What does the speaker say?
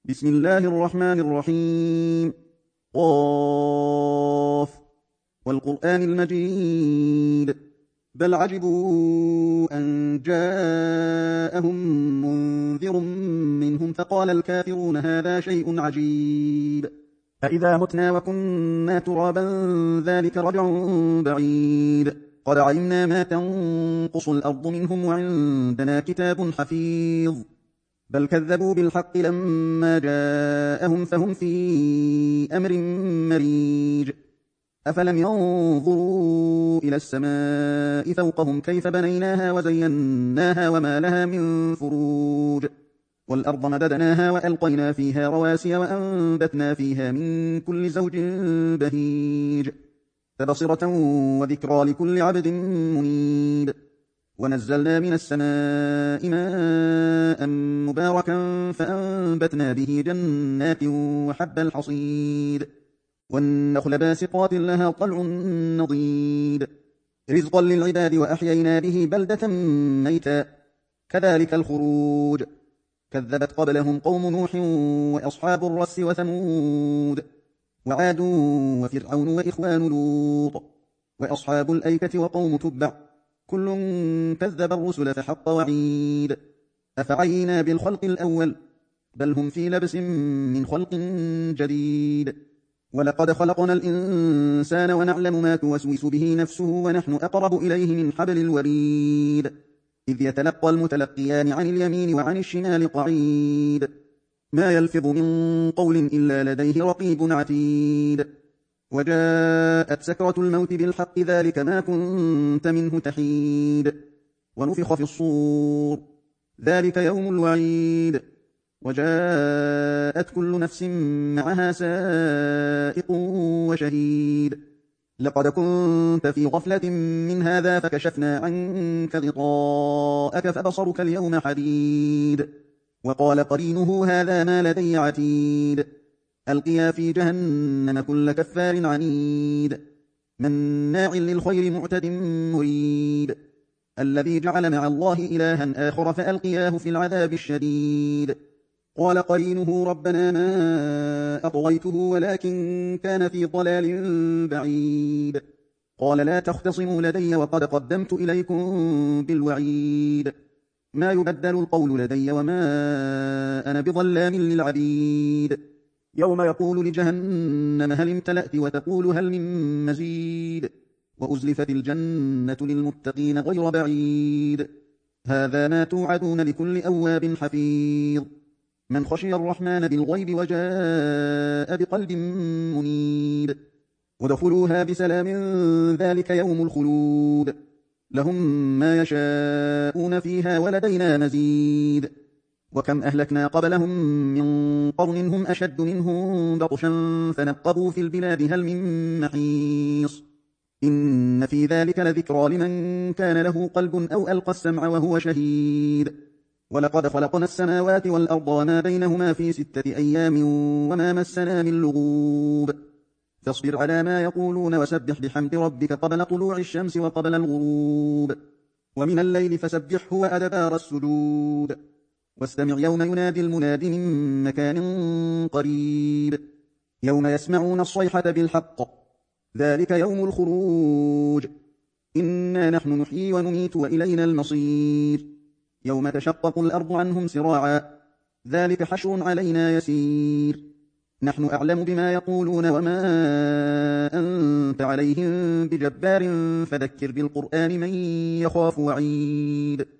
بسم الله الرحمن الرحيم. قاف والقرآن المجيد. بل عجبوا أن جاءهم منذر منهم فقال الكافرون هذا شيء عجيب أإذا متنا وكنا ترابا ذلك رجع بعيد قد علمنا ما تنقص الأرض منهم وعندنا كتاب حفيظ بل كذبوا بالحق لما جاءهم فهم في أمر مريج أفلم ينظروا إلى السماء فوقهم كيف بنيناها وزيناها وما لها من فروج والأرض مددناها وألقينا فيها رواسي وأنبتنا فيها من كل زوج بهيج تبصرة وذكرى لكل عبد منيب ونزلنا من السماء ماء مباركا فأنبتنا به جنات وحب الحصيد والنخل باسقات لها طلع نضيد رزقا للعباد وأحيينا به بلدة ميتا كذلك الخروج كذبت قبلهم قوم نوح وأصحاب الرس وثمود وعاد وفرعون وإخوان لوط وأصحاب الأيكة وقوم تبع كل كذب الرسل فحق وعيد أفعينا بالخلق الأول بل هم في لبس من خلق جديد ولقد خلقنا الإنسان ونعلم ما توسوس به نفسه ونحن أقرب إليه من حبل الوريد إذ يتلقى المتلقيان عن اليمين وعن الشمال قعيد ما يلفظ من قول إلا لديه رقيب عتيد وجاءت سكرة الموت بالحق ذلك ما كنت منه تحيد ونفخ في الصور ذلك يوم الوعيد وجاءت كل نفس معها سائق وشهيد لقد كنت في غفلة من هذا فكشفنا عنك غطاءك فبصرك اليوم حديد وقال قرينه هذا ما لدي عتيد ألقيا في جهنم كل كفار عنيد مناع للخير معتد مريد الذي جعل مع الله إلها آخر فألقياه في العذاب الشديد قال قرينه ربنا ما أطغيته ولكن كان في ضلال بعيد قال لا تختصموا لدي وقد قدمت إليكم بالوعيد ما يبدل القول لدي وما أنا بظلام للعبيد يوم يقول لجهنم هل امتلأت وتقول هل من مزيد وأزلفت الجنة للمتقين غير بعيد هذا ما توعدون لكل أواب حفيظ من خشي الرحمن بالغيب وجاء بقلب منيب ودخلوها بسلام ذلك يوم الخلود لهم ما يشاءون فيها ولدينا مزيد وكم أهلكنا قبلهم من قرن هم أشد منهم بطشا فنقبوا في البلاد هل من محيص إن في ذلك لذكرى لمن كان له قلب أو ألقى السمع وهو شهيد ولقد خلقنا السماوات والأرض وما بينهما في 6 أيام وما مسنا من لغوب فاصبر على ما يقولون وسبح بحمد ربك قبل طلوع الشمس وقبل الغروب ومن الليل فسبحه وأدبار السجود واستمع يوم ينادي المناد من مكان قريب يوم يسمعون الصيحة بالحق ذلك يوم الخروج إنا نحن نحيي ونميت وإلينا المصير يوم تشقق الأرض عنهم سراعا ذلك حشر علينا يسير نحن أعلم بما يقولون وما أنت عليهم بجبار فذكر بالقرآن من يخاف وعيد